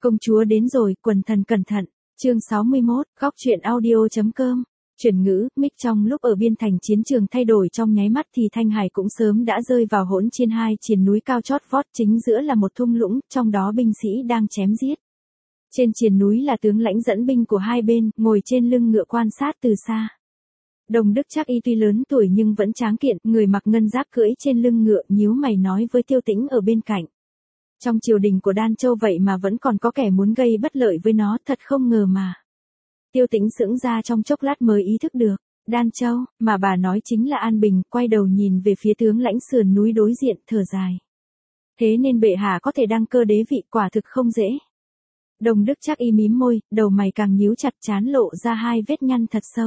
Công chúa đến rồi, quần thần cẩn thận. Chương 61, góc truyện audio.com. Chuyển ngữ, mic trong lúc ở biên thành chiến trường thay đổi trong nháy mắt thì Thanh Hải cũng sớm đã rơi vào hỗn chiến hai triền núi cao chót vót, chính giữa là một thung lũng, trong đó binh sĩ đang chém giết. Trên triền núi là tướng lãnh dẫn binh của hai bên, ngồi trên lưng ngựa quan sát từ xa. Đồng Đức Trác Y tuy lớn tuổi nhưng vẫn tráng kiện, người mặc ngân giáp cưỡi trên lưng ngựa, nhíu mày nói với Tiêu Tĩnh ở bên cạnh. Trong triều đình của Đan Châu vậy mà vẫn còn có kẻ muốn gây bất lợi với nó, thật không ngờ mà. Tiêu Tĩnh sững ra trong chốc lát mới ý thức được, Đan Châu, mà bà nói chính là An Bình, quay đầu nhìn về phía tướng lãnh sườn núi đối diện, thở dài. Thế nên bệ hạ có thể đăng cơ đế vị, quả thực không dễ. Đồng Đức Trác Y mím môi, đầu mày càng nhíu chặt, trán lộ ra hai vết nhăn thật sâu.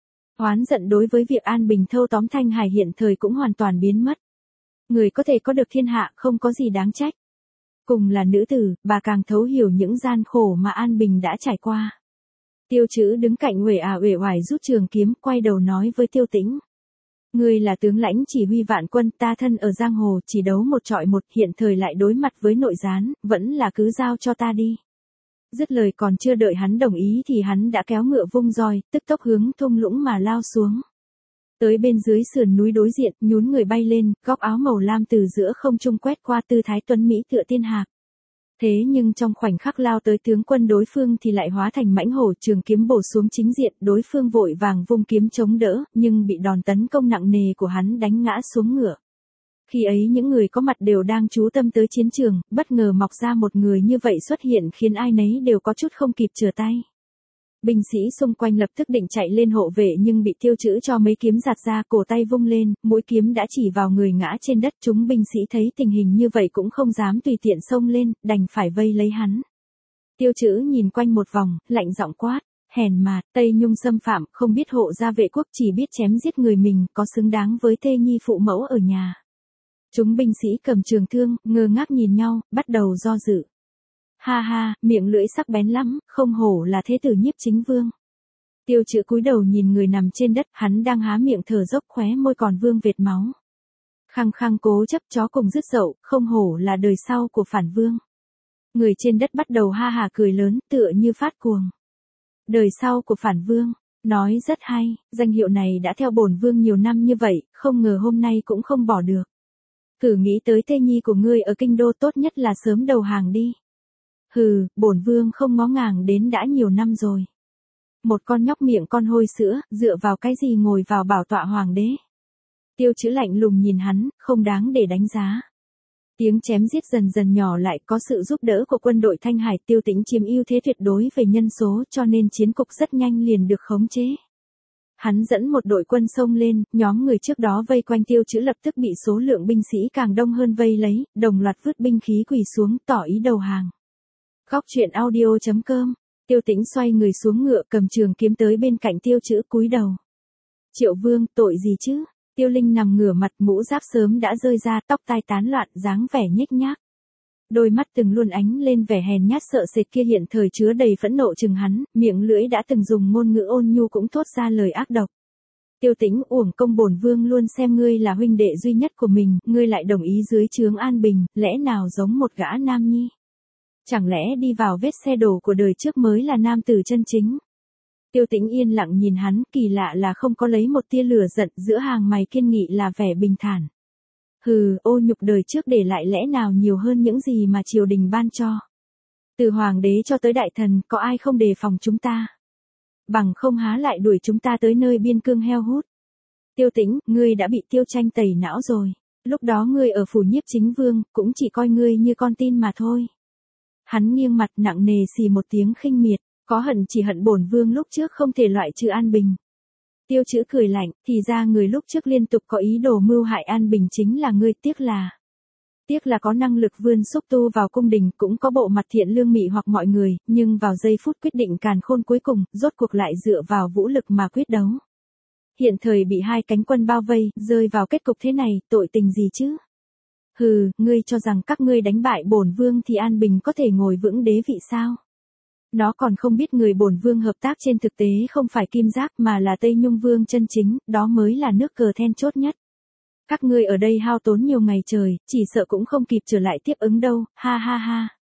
Oán giận đối với việc An Bình thâu tóm Thanh Hải hiện thời cũng hoàn toàn biến mất. Người có thể có được thiên hạ không có gì đáng trách. Cùng là nữ tử, bà càng thấu hiểu những gian khổ mà An Bình đã trải qua. Tiêu Trữ đứng cạnh uể oải rút trường kiếm, quay đầu nói với Tiêu Tĩnh. Ngươi là tướng lãnh chỉ huy vạn quân, ta thân ở giang hồ chỉ đấu một trọi một, hiện thời lại đối mặt với nội gián, vẫn là cứ giao cho ta đi. Dứt lời còn chưa đợi hắn đồng ý thì hắn đã kéo ngựa vung roi, tức tốc hướng thung lũng mà lao xuống. Tới bên dưới sườn núi đối diện, nhún người bay lên, góc áo màu lam từ giữa không trung quét qua, tư thái tuấn mỹ tựa tiên hạc. Thế nhưng trong khoảnh khắc lao tới tướng quân đối phương thì lại hóa thành mãnh hổ, trường kiếm bổ xuống chính diện, đối phương vội vàng vung kiếm chống đỡ, nhưng bị đòn tấn công nặng nề của hắn đánh ngã xuống ngựa. Khi ấy những người có mặt đều đang chú tâm tới chiến trường, bất ngờ mọc ra một người như vậy xuất hiện khiến ai nấy đều có chút không kịp trở tay. Binh sĩ xung quanh lập tức định chạy lên hộ vệ nhưng bị Tiêu Trữ cho mấy kiếm giạt ra, cổ tay vung lên, mũi kiếm đã chỉ vào người ngã trên đất. Chúng binh sĩ thấy tình hình như vậy cũng không dám tùy tiện xông lên, đành phải vây lấy hắn. Tiêu Trữ nhìn quanh một vòng, lạnh giọng quát, hèn mạt, Tây Nhung xâm phạm, không biết hộ gia vệ quốc, chỉ biết chém giết người mình, có xứng đáng với Tê Nhi phụ mẫu ở nhà. Chúng binh sĩ cầm trường thương, ngơ ngác nhìn nhau, bắt đầu do dự. Ha ha, miệng lưỡi sắc bén lắm, không hổ là thế tử Nhiếp Chính Vương. Tiêu Trữ cúi đầu nhìn người nằm trên đất, hắn đang há miệng thở dốc, khóe môi còn vương vệt máu. Khăng khăng cố chấp chó cùng dứt dậu, không hổ là đời sau của phản vương. Người trên đất bắt đầu ha hà cười lớn, tựa như phát cuồng. Đời sau của phản vương, nói rất hay, danh hiệu này đã theo bổn vương nhiều năm như vậy, không ngờ hôm nay cũng không bỏ được. Thử nghĩ tới Tê Nhi của ngươi ở kinh đô, tốt nhất là sớm đầu hàng đi. Hừ, bổn vương không ngó ngàng đến đã nhiều năm rồi. Một con nhóc miệng con hôi sữa, dựa vào cái gì ngồi vào bảo tọa hoàng đế. Tiêu Trữ lạnh lùng nhìn hắn, không đáng để đánh giá. Tiếng chém giết dần dần nhỏ lại, có sự giúp đỡ của quân đội Thanh Hải. Tiêu Tĩnh chiếm ưu thế tuyệt đối về nhân số, cho nên chiến cục rất nhanh liền được khống chế. Hắn dẫn một đội quân xông lên, nhóm người trước đó vây quanh Tiêu Trữ lập tức bị số lượng binh sĩ càng đông hơn vây lấy, đồng loạt vứt binh khí quỳ xuống tỏ ý đầu hàng. Góc truyện audio.com. Tiêu Tĩnh xoay người xuống ngựa, cầm trường kiếm tới bên cạnh Tiêu Trữ, cúi đầu. Triệu Vương, tội gì chứ? Tiêu Linh nằm ngửa mặt, mũ giáp sớm đã rơi ra, tóc tai tán loạn, dáng vẻ nhếch nhác. Đôi mắt từng luôn ánh lên vẻ hèn nhát sợ sệt kia hiện thời chứa đầy phẫn nộ chừng hắn, miệng lưỡi đã từng dùng ngôn ngữ ôn nhu cũng thốt ra lời ác độc. Tiêu Tĩnh, uổng công bổn vương luôn xem ngươi là huynh đệ duy nhất của mình, ngươi lại đồng ý dưới trướng An Bình, lẽ nào giống một gã nam nhi? Chẳng lẽ đi vào vết xe đổ của đời trước mới là nam tử chân chính? Tiêu Tĩnh yên lặng nhìn hắn, kỳ lạ là không có lấy một tia lửa giận, giữa hàng mày kiên nghị là vẻ bình thản. Hừ, ô nhục đời trước để lại lẽ nào nhiều hơn những gì mà triều đình ban cho. Từ hoàng đế cho tới đại thần, có ai không đề phòng chúng ta? Bằng không há lại đuổi chúng ta tới nơi biên cương heo hút. Tiêu Tĩnh, ngươi đã bị Tiêu Tranh tẩy não rồi. Lúc đó ngươi ở phủ Nhiếp Chính Vương, cũng chỉ coi ngươi như con tin mà thôi. Hắn nghiêng mặt nặng nề xì một tiếng khinh miệt, có hận chỉ hận bổn vương lúc trước không thể loại trừ An Bình. Tiêu Trữ cười lạnh, thì ra người lúc trước liên tục có ý đồ mưu hại An Bình chính là ngươi, tiếc là có năng lực vươn xúc tu vào cung đình, cũng có bộ mặt thiện lương mị hoặc mọi người, nhưng vào giây phút quyết định càn khôn cuối cùng, rốt cuộc lại dựa vào vũ lực mà quyết đấu. Hiện thời bị hai cánh quân bao vây, rơi vào kết cục thế này, tội tình gì chứ? Hừ, ngươi cho rằng các ngươi đánh bại bổn vương thì An Bình có thể ngồi vững đế vị sao? Nó còn không biết người bổn vương hợp tác trên thực tế không phải Kim Giác mà là Tây Nhung Vương chân chính, đó mới là nước cờ then chốt nhất. Các ngươi ở đây hao tốn nhiều ngày trời, chỉ sợ cũng không kịp trở lại tiếp ứng đâu, ha ha ha.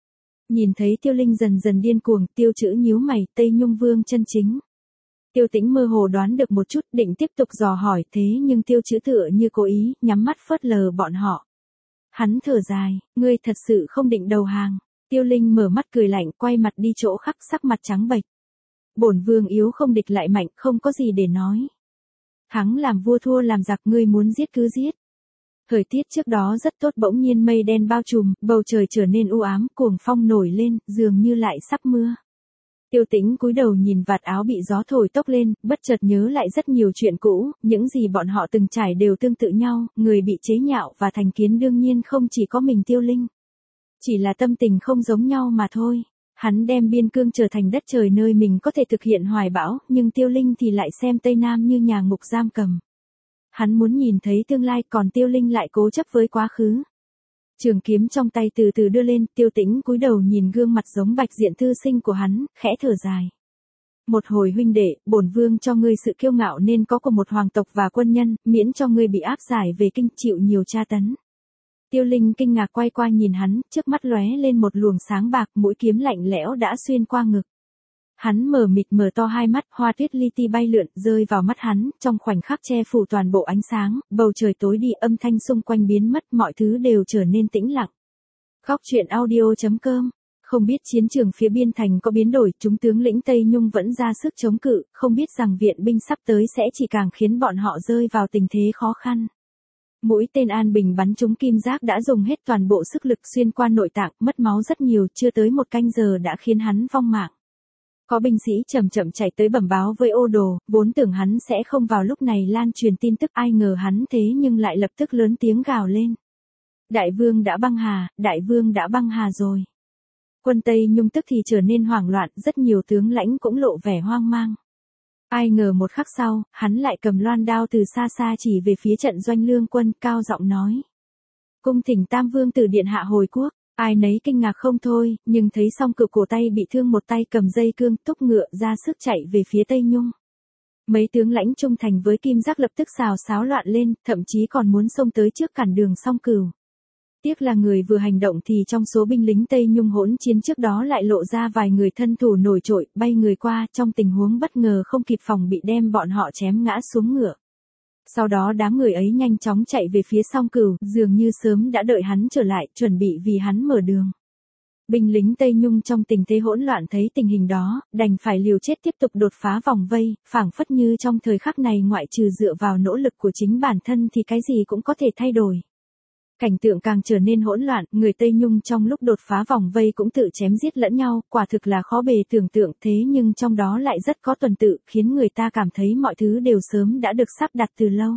Nhìn thấy Tiêu Linh dần dần điên cuồng, Tiêu Chữ nhíu mày, Tây Nhung Vương chân chính. Tiêu Tĩnh mơ hồ đoán được một chút, định tiếp tục dò hỏi, thế nhưng Tiêu Chữ tựa như cố ý, nhắm mắt phớt lờ bọn họ. Hắn thở dài, ngươi thật sự không định đầu hàng. Tiêu Linh mở mắt cười lạnh, quay mặt đi chỗ khác, sắc mặt trắng bệch. Bổn vương yếu không địch lại mạnh, không có gì để nói. Thắng làm vua thua làm giặc, ngươi muốn giết cứ giết. Thời tiết trước đó rất tốt, bỗng nhiên mây đen bao trùm, bầu trời trở nên u ám, cuồng phong nổi lên, dường như lại sắp mưa. Tiêu Tĩnh cúi đầu nhìn vạt áo bị gió thổi tốc lên, bất chợt nhớ lại rất nhiều chuyện cũ, những gì bọn họ từng trải đều tương tự nhau, người bị chế nhạo và thành kiến đương nhiên không chỉ có mình Tiêu Linh. Chỉ là tâm tình không giống nhau mà thôi. Hắn đem biên cương trở thành đất trời nơi mình có thể thực hiện hoài bão, nhưng Tiêu Linh thì lại xem Tây Nam như nhà ngục giam cầm. Hắn muốn nhìn thấy tương lai, còn Tiêu Linh lại cố chấp với quá khứ. Trường kiếm trong tay từ từ đưa lên, Tiêu Tĩnh cúi đầu nhìn gương mặt giống bạch diện thư sinh của hắn, khẽ thở dài. Một hồi huynh đệ, bổn vương cho ngươi sự kiêu ngạo nên có của một hoàng tộc và quân nhân, miễn cho ngươi bị áp giải về kinh chịu nhiều tra tấn. Tiêu Linh kinh ngạc quay qua nhìn hắn, trước mắt lóe lên một luồng sáng bạc, mũi kiếm lạnh lẽo đã xuyên qua ngực. Hắn mở mịt mở to hai mắt, hoa tuyết li ti bay lượn, rơi vào mắt hắn, trong khoảnh khắc che phủ toàn bộ ánh sáng, bầu trời tối đi, âm thanh xung quanh biến mất, mọi thứ đều trở nên tĩnh lặng. Góc truyện audio.com. Không biết chiến trường phía biên thành có biến đổi, chúng tướng lĩnh Tây Nhung vẫn ra sức chống cự, không biết rằng viện binh sắp tới sẽ chỉ càng khiến bọn họ rơi vào tình thế khó khăn. Mũi tên An Bình bắn trúng kim giác đã dùng hết toàn bộ sức lực xuyên qua nội tạng, mất máu rất nhiều, chưa tới một canh giờ đã khiến hắn vong mạng. Có binh sĩ chậm chậm chạy tới bẩm báo với Ô Đồ, vốn tưởng hắn sẽ không vào lúc này lan truyền tin tức, ai ngờ hắn thế nhưng lại lập tức lớn tiếng gào lên. Đại vương đã băng hà, đại vương đã băng hà rồi. Quân Tây Nhung tức thì trở nên hoảng loạn, rất nhiều tướng lãnh cũng lộ vẻ hoang mang. Ai ngờ một khắc sau, hắn lại cầm loan đao từ xa xa chỉ về phía trận doanh lương quân, cao giọng nói. Cung thỉnh Tam Vương tử điện hạ hồi quốc. Ai nấy kinh ngạc không thôi, nhưng thấy Song Cửu cổ tay bị thương, một tay cầm dây cương, túc ngựa ra sức chạy về phía Tây Nhung. Mấy tướng lãnh trung thành với kim giác lập tức xào xáo loạn lên, thậm chí còn muốn xông tới trước cản đường Song Cửu. Tiếc là người vừa hành động thì trong số binh lính Tây Nhung hỗn chiến trước đó lại lộ ra vài người thân thủ nổi trội, bay người qua, trong tình huống bất ngờ không kịp phòng bị đem bọn họ chém ngã xuống ngựa. Sau đó đám người ấy nhanh chóng chạy về phía Song Cửu, dường như sớm đã đợi hắn trở lại, chuẩn bị vì hắn mở đường. Binh lính Tây Nhung trong tình thế hỗn loạn thấy tình hình đó, đành phải liều chết tiếp tục đột phá vòng vây, phảng phất như trong thời khắc này ngoại trừ dựa vào nỗ lực của chính bản thân thì cái gì cũng có thể thay đổi. Cảnh tượng càng trở nên hỗn loạn, người Tây Nhung trong lúc đột phá vòng vây cũng tự chém giết lẫn nhau, quả thực là khó bề tưởng tượng, thế nhưng trong đó lại rất có tuần tự, khiến người ta cảm thấy mọi thứ đều sớm đã được sắp đặt từ lâu.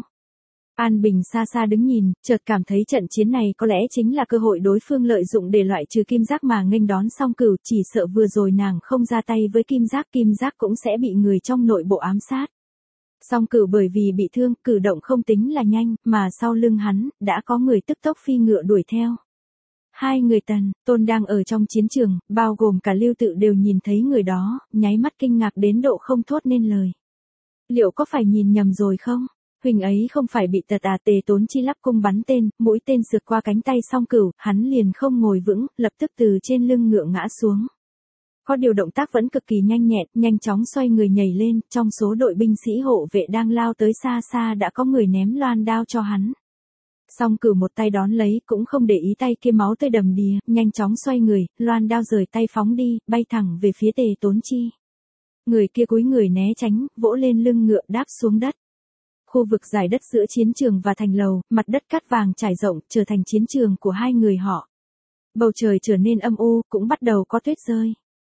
An Bình xa xa đứng nhìn, chợt cảm thấy trận chiến này có lẽ chính là cơ hội đối phương lợi dụng để loại trừ kim giác mà nghênh đón Song Cửu, chỉ sợ vừa rồi nàng không ra tay với kim giác cũng sẽ bị người trong nội bộ ám sát. Song Cửu bởi vì bị thương, cử động không tính là nhanh, mà sau lưng hắn, đã có người tức tốc phi ngựa đuổi theo. Hai người Tần, Tôn đang ở trong chiến trường, bao gồm cả Lưu Tự đều nhìn thấy người đó, nháy mắt kinh ngạc đến độ không thốt nên lời. Liệu có phải nhìn nhầm rồi không? Huỳnh ấy không phải bị tật à? Tề Tốn Chi lắp cung bắn tên, mũi tên sượt qua cánh tay Song Cửu, hắn liền không ngồi vững, lập tức từ trên lưng ngựa ngã xuống. Có điều động tác vẫn cực kỳ nhanh nhẹn, nhanh chóng xoay người nhảy lên, trong số đội binh sĩ hộ vệ đang lao tới xa xa đã có người ném loan đao cho hắn. Song Cửu một tay đón lấy, cũng không để ý tay kia máu tươi đầm đìa, nhanh chóng xoay người, loan đao rời tay phóng đi, bay thẳng về phía Tề Tốn Chi. Người kia cúi người né tránh, vỗ lên lưng ngựa đáp xuống đất. Khu vực giải đất giữa chiến trường và thành lầu, mặt đất cát vàng trải rộng, trở thành chiến trường của hai người họ. Bầu trời trở nên âm u, cũng bắt đầu có tuyết rơi.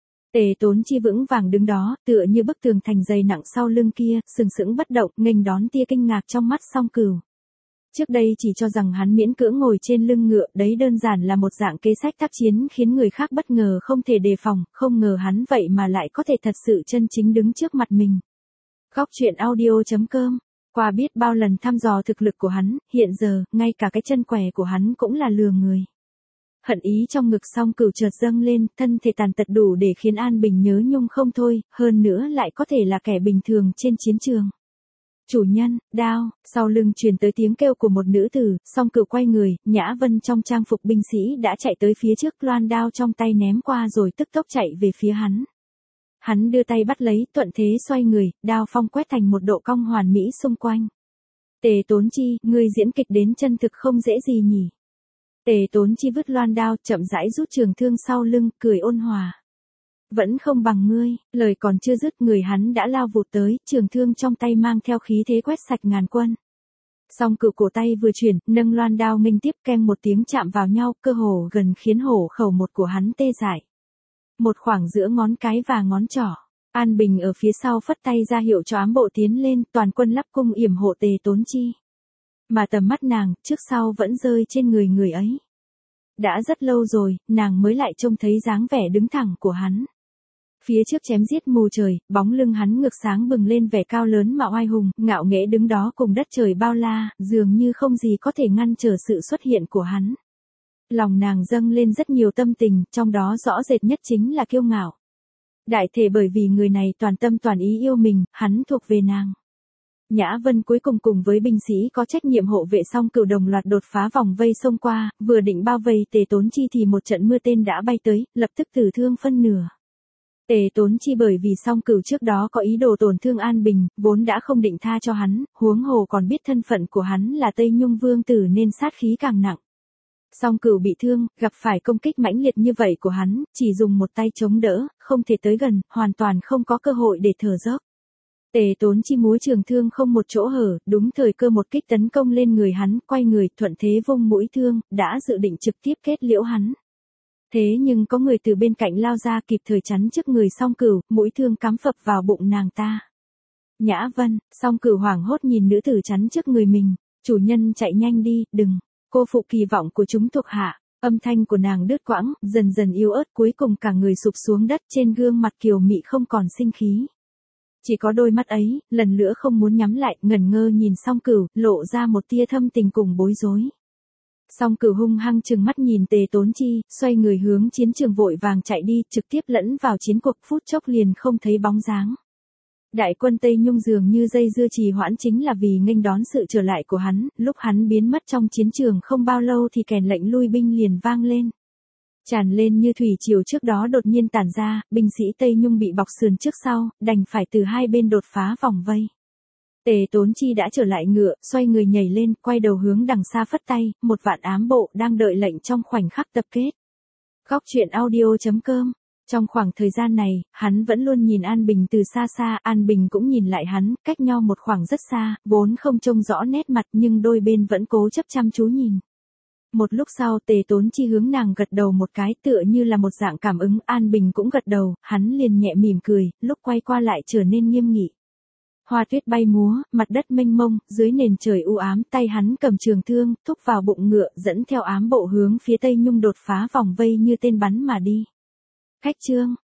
Tề Tốn Chi vững vàng đứng đó, tựa như bức tường thành dày nặng sau lưng kia, sừng sững bất động, nghênh đón tia kinh ngạc trong mắt Song Cửu. Trước đây chỉ cho rằng hắn miễn cưỡng ngồi trên lưng ngựa, đấy đơn giản là một dạng kế sách tác chiến khiến người khác bất ngờ không thể đề phòng, không ngờ hắn vậy mà lại có thể thật sự chân chính đứng trước mặt mình. Góc truyện audio.com. Qua biết bao lần thăm dò thực lực của hắn, hiện giờ, ngay cả cái chân què của hắn cũng là lừa người. Hận ý trong ngực Song Cửu chợt dâng lên, thân thể tàn tật đủ để khiến An Bình nhớ nhung không thôi, hơn nữa lại có thể là kẻ bình thường trên chiến trường. Chủ nhân, đao, sau lưng truyền tới tiếng kêu của một nữ tử, Song Cửu quay người, Nhã Vân trong trang phục binh sĩ đã chạy tới phía trước, loan đao trong tay ném qua rồi tức tốc chạy về phía hắn. Hắn đưa tay bắt lấy, thuận thế xoay người, đao phong quét thành một độ cong hoàn mỹ xung quanh. Tề Tốn Chi, ngươi diễn kịch đến chân thực không dễ gì nhỉ? Tề Tốn Chi vứt loan đao, chậm rãi rút trường thương sau lưng, cười ôn hòa. Vẫn không bằng ngươi, lời còn chưa dứt người hắn đã lao vụt tới, trường thương trong tay mang theo khí thế quét sạch ngàn quân. Song Cửu cổ tay vừa chuyển, nâng loan đao nghênh tiếp, keng một tiếng chạm vào nhau, cơ hồ gần khiến hổ khẩu một của hắn tê dại. Một khoảng giữa ngón cái và ngón trỏ. An Bình ở phía sau phất tay ra hiệu cho ám bộ tiến lên, toàn quân lắp cung yểm hộ Tề Tốn Chi. Mà tầm mắt nàng, trước sau vẫn rơi trên người ấy. Đã rất lâu rồi, nàng mới lại trông thấy dáng vẻ đứng thẳng của hắn. Phía trước chém giết mù trời, bóng lưng hắn ngược sáng bừng lên vẻ cao lớn mà oai hùng, ngạo nghễ đứng đó cùng đất trời bao la, dường như không gì có thể ngăn trở sự xuất hiện của hắn. Lòng nàng dâng lên rất nhiều tâm tình, trong đó rõ rệt nhất chính là kiêu ngạo. Đại thể bởi vì người này toàn tâm toàn ý yêu mình, hắn thuộc về nàng. Nhã Vân cuối cùng cùng với binh sĩ có trách nhiệm hộ vệ Song Cửu đồng loạt đột phá vòng vây xông qua, vừa định bao vây Tề Tốn Chi thì một trận mưa tên đã bay tới, lập tức tử thương phân nửa. Tề Tốn Chi bởi vì Song Cửu trước đó có ý đồ tổn thương An Bình, vốn đã không định tha cho hắn, huống hồ còn biết thân phận của hắn là Tây Nhung Vương tử nên sát khí càng nặng. Song Cửu bị thương, gặp phải công kích mãnh liệt như vậy của hắn, chỉ dùng một tay chống đỡ, không thể tới gần, hoàn toàn không có cơ hội để thở dốc. Tề Tốn Chi múa trường thương không một chỗ hở, đúng thời cơ một kích tấn công lên người hắn, quay người, thuận thế vung mũi thương, đã dự định trực tiếp kết liễu hắn. Thế nhưng có người từ bên cạnh lao ra kịp thời chắn trước người Song Cửu, mũi thương cắm phập vào bụng nàng ta. Nhã Vân, Song Cửu hoảng hốt nhìn nữ tử chắn trước người mình, chủ nhân chạy nhanh đi, đừng, cô phụ kỳ vọng của chúng thuộc hạ. Âm thanh của nàng đứt quãng, dần dần yếu ớt, cuối cùng cả người sụp xuống đất, trên gương mặt kiều mị không còn sinh khí. Chỉ có đôi mắt ấy, lần nữa không muốn nhắm lại, ngẩn ngơ nhìn Song Cửu, lộ ra một tia thâm tình cùng bối rối. Song Cửu hung hăng trừng mắt nhìn Tề Tốn Chi, xoay người hướng chiến trường vội vàng chạy đi, trực tiếp lẫn vào chiến cuộc, phút chốc liền không thấy bóng dáng. Đại quân Tây Nhung dường như dây dưa trì hoãn chính là vì nghênh đón sự trở lại của hắn, lúc hắn biến mất trong chiến trường không bao lâu thì kèn lệnh lui binh liền vang lên. Tràn lên như thủy triều trước đó đột nhiên tản ra, binh sĩ Tây Nhung bị bọc sườn trước sau, đành phải từ hai bên đột phá vòng vây. Tề Tốn Chi đã trở lại ngựa, xoay người nhảy lên, quay đầu hướng đằng xa phất tay, một vạn ám bộ đang đợi lệnh trong khoảnh khắc tập kết. Góc truyện audio.com. Trong khoảng thời gian này, hắn vẫn luôn nhìn An Bình từ xa xa, An Bình cũng nhìn lại hắn, cách nhau một khoảng rất xa, vốn không trông rõ nét mặt nhưng đôi bên vẫn cố chấp chăm chú nhìn. Một lúc sau Tề Tốn Chi hướng nàng gật đầu một cái tựa như là một dạng cảm ứng, An Bình cũng gật đầu, hắn liền nhẹ mỉm cười, lúc quay qua lại trở nên nghiêm nghị. Hoa tuyết bay múa, mặt đất mênh mông, dưới nền trời u ám, tay hắn cầm trường thương, thúc vào bụng ngựa, dẫn theo ám bộ hướng phía Tây Nhung đột phá vòng vây như tên bắn mà đi. Khách trương,